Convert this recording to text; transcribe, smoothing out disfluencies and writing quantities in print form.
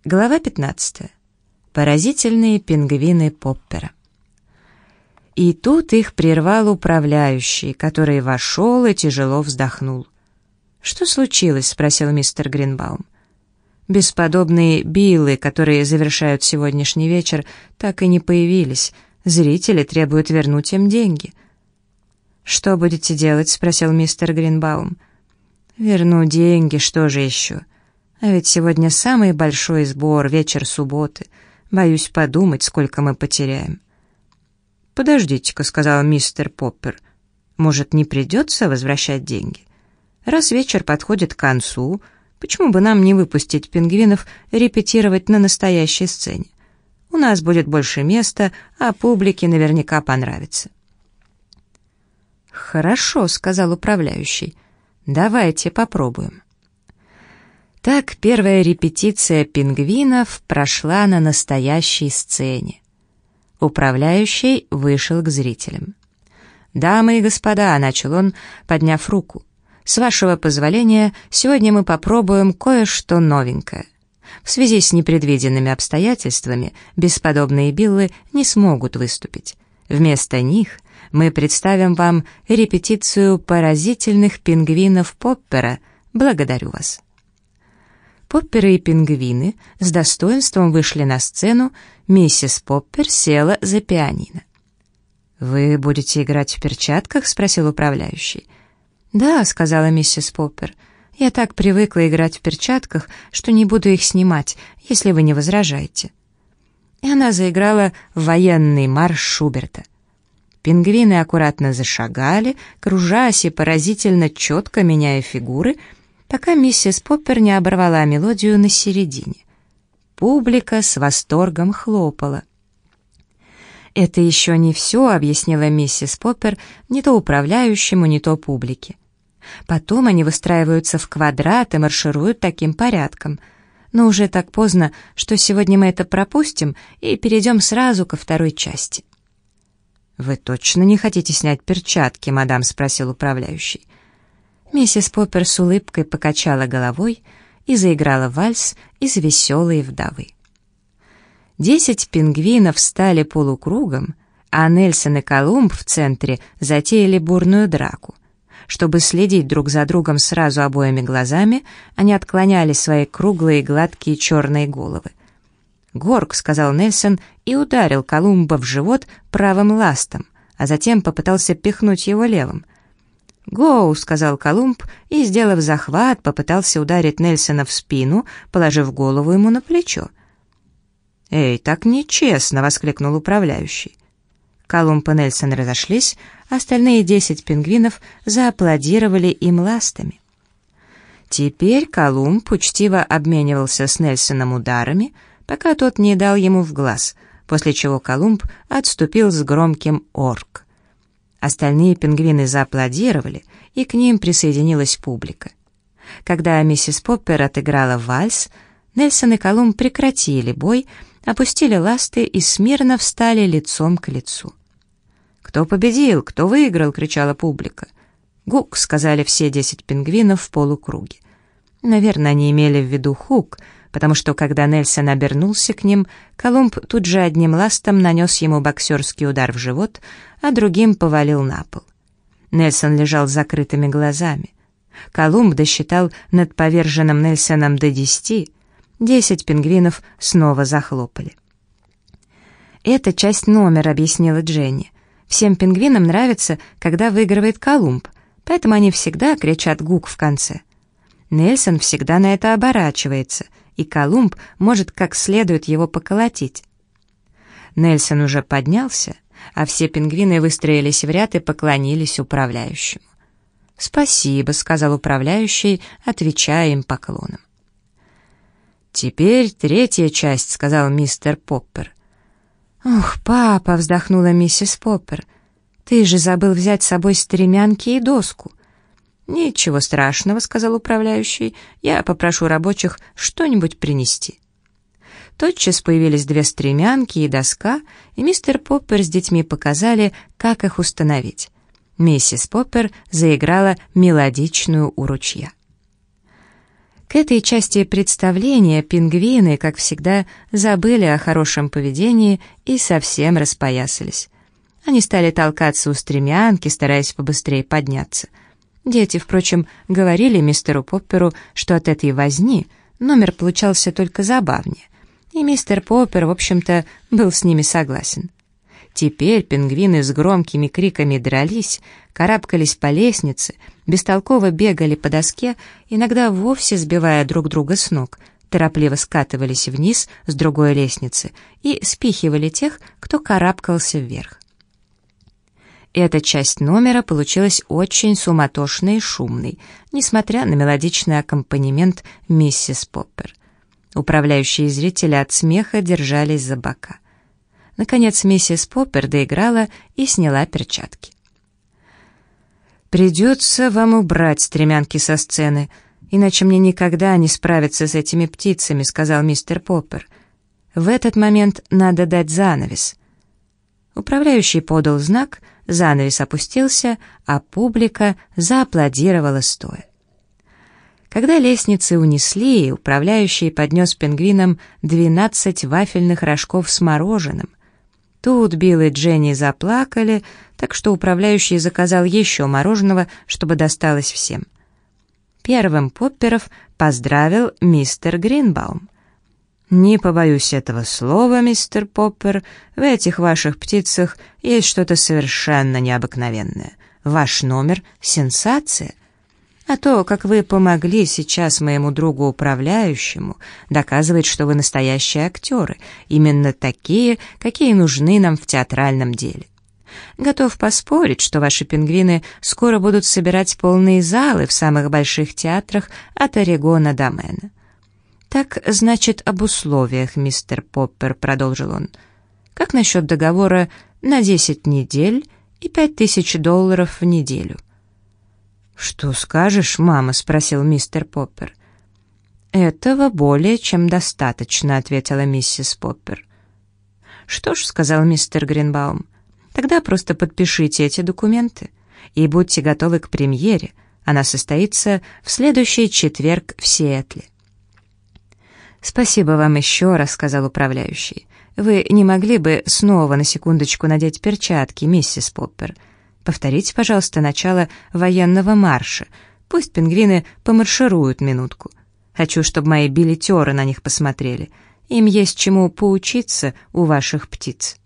Глава 15. Поразительные пингвины Поппера. И тут их прервал управляющий, который вошел и тяжело вздохнул. «Что случилось?» — спросил мистер Гринбаум. «Бесподобные Биллы, которые завершают сегодняшний вечер, так и не появились. Зрители требуют вернуть им деньги». «Что будете делать?» — спросил мистер Гринбаум. «Верну деньги, что же еще? А ведь сегодня самый большой сбор, вечер субботы. Боюсь подумать, сколько мы потеряем». «Подождите-ка», — сказал мистер Поппер. «Может, не придется возвращать деньги? Раз вечер подходит к концу, почему бы нам не выпустить пингвинов репетировать на настоящей сцене? У нас будет больше места, а публике наверняка понравится». «Хорошо», — сказал управляющий. «Давайте попробуем». Так первая репетиция пингвинов прошла на настоящей сцене. Управляющий вышел к зрителям. «Дамы и господа», — начал он, подняв руку, «с вашего позволения, сегодня мы попробуем кое-что новенькое. В связи с непредвиденными обстоятельствами бесподобные Биллы не смогут выступить. Вместо них мы представим вам репетицию поразительных пингвинов Поппера. Благодарю вас». Попперы и пингвины с достоинством вышли на сцену, миссис Поппер села за пианино. «Вы будете играть в перчатках?» — спросил управляющий. «Да», — сказала миссис Поппер, — «я так привыкла играть в перчатках, что не буду их снимать, если вы не возражаете». И она заиграла военный марш Шуберта. Пингвины аккуратно зашагали, кружась и поразительно четко меняя фигуры, пока миссис Поппер не оборвала мелодию на середине. Публика с восторгом хлопала. «Это еще не все», — объяснила миссис Поппер не то управляющему, не то публике. «Потом они выстраиваются в квадрат и маршируют таким порядком. Но уже так поздно, что сегодня мы это пропустим и перейдем сразу ко второй части». «Вы точно не хотите снять перчатки, мадам?» — спросил управляющий. Миссис Поппер с улыбкой покачала головой и заиграла вальс из «Веселой вдовы». 10 пингвинов встали полукругом, а Нельсон и Колумб в центре затеяли бурную драку. Чтобы следить друг за другом сразу обоими глазами, они отклоняли свои круглые гладкие черные головы. «Горк», — сказал Нельсон и ударил Колумба в живот правым ластом, а затем попытался пихнуть его левым. «Гоу», — сказал Колумб и, сделав захват, попытался ударить Нельсона в спину, положив голову ему на плечо. «Эй, так нечестно!» — воскликнул управляющий. Колумб и Нельсон разошлись, остальные 10 пингвинов зааплодировали им ластами. Теперь Колумб учтиво обменивался с Нельсоном ударами, пока тот не дал ему в глаз, после чего Колумб отступил с громким «орк». Остальные пингвины зааплодировали, и к ним присоединилась публика. Когда миссис Поппер отыграла вальс, Нельсон и Колумб прекратили бой, опустили ласты и смирно встали лицом к лицу. «Кто победил? Кто выиграл?» — кричала публика. «Гук», — сказали все 10 пингвинов в полукруге. Наверное, они имели в виду хук, потому что, когда Нельсон обернулся к ним, Колумб тут же одним ластом нанес ему боксерский удар в живот, а другим повалил на пол. Нельсон лежал с закрытыми глазами. Колумб досчитал над поверженным Нельсоном до 10. 10 пингвинов снова захлопали. «Это часть номера», — объяснила Дженни. «Всем пингвинам нравится, когда выигрывает Колумб, поэтому они всегда кричат «гук» в конце. Нельсон всегда на это оборачивается, и Колумб может как следует его поколотить». Нельсон уже поднялся, а все пингвины выстроились в ряд и поклонились управляющему. «Спасибо», — сказал управляющий, отвечая им поклоном. «Теперь третья часть», — сказал мистер Поппер. «Ох, папа», — вздохнула миссис Поппер, — «ты же забыл взять с собой стремянки и доску». «Ничего страшного», — сказал управляющий, — «я попрошу рабочих что-нибудь принести». Тотчас появились 2 стремянки и доска, и мистер Поппер с детьми показали, как их установить. Миссис Поппер заиграла мелодичную у ручья. К К этой части представления пингвины, как всегда, забыли о хорошем поведении и совсем распоясались. Они стали толкаться у стремянки, стараясь побыстрее подняться. Дети, впрочем, говорили мистеру Попперу, что от этой возни номер получался только забавнее, и мистер Поппер, в общем-то, был с ними согласен. Теперь пингвины с громкими криками дрались, карабкались по лестнице, бестолково бегали по доске, иногда вовсе сбивая друг друга с ног, торопливо скатывались вниз с другой лестницы и спихивали тех, кто карабкался вверх. Эта часть номера получилась очень суматошной и шумной, несмотря на мелодичный аккомпанемент миссис Поппер. Управляющие зрители от смеха держались за бока. Наконец миссис Поппер доиграла и сняла перчатки. «Придется вам убрать стремянки со сцены, иначе мне никогда не справиться с этими птицами», — сказал мистер Поппер. «В этот момент надо дать занавес». Управляющий подал знак, занавес опустился, а публика зааплодировала стоя. Когда лестницы унесли, управляющий поднес пингвинам 12 вафельных рожков с мороженым. Тут Билл и Дженни заплакали, так что управляющий заказал еще мороженого, чтобы досталось всем. Первым Попперов поздравил мистер Гринбаум. «Не побоюсь этого слова, мистер Поппер, в этих ваших птицах есть что-то совершенно необыкновенное. Ваш номер — сенсация. А то, как вы помогли сейчас моему другу-управляющему, доказывает, что вы настоящие актеры, именно такие, какие нужны нам в театральном деле. Готов поспорить, что ваши пингвины скоро будут собирать полные залы в самых больших театрах от Орегона до Мэна». «Так, значит, об условиях, мистер Поппер», — продолжил он. «Как насчет договора на 10 недель и $5000 в неделю?» «Что скажешь, мама?» — спросил мистер Поппер. «Этого более чем достаточно», — ответила миссис Поппер. «Что ж», — сказал мистер Гринбаум, — «тогда просто подпишите эти документы и будьте готовы к премьере. Она состоится в следующий четверг в Сиэтле». «Спасибо вам еще раз», — сказал управляющий. «Вы не могли бы снова на секундочку надеть перчатки, миссис Поппер? Повторите, пожалуйста, начало военного марша. Пусть пингвины помаршируют минутку. Хочу, чтобы мои билетеры на них посмотрели. Им есть чему поучиться у ваших птиц».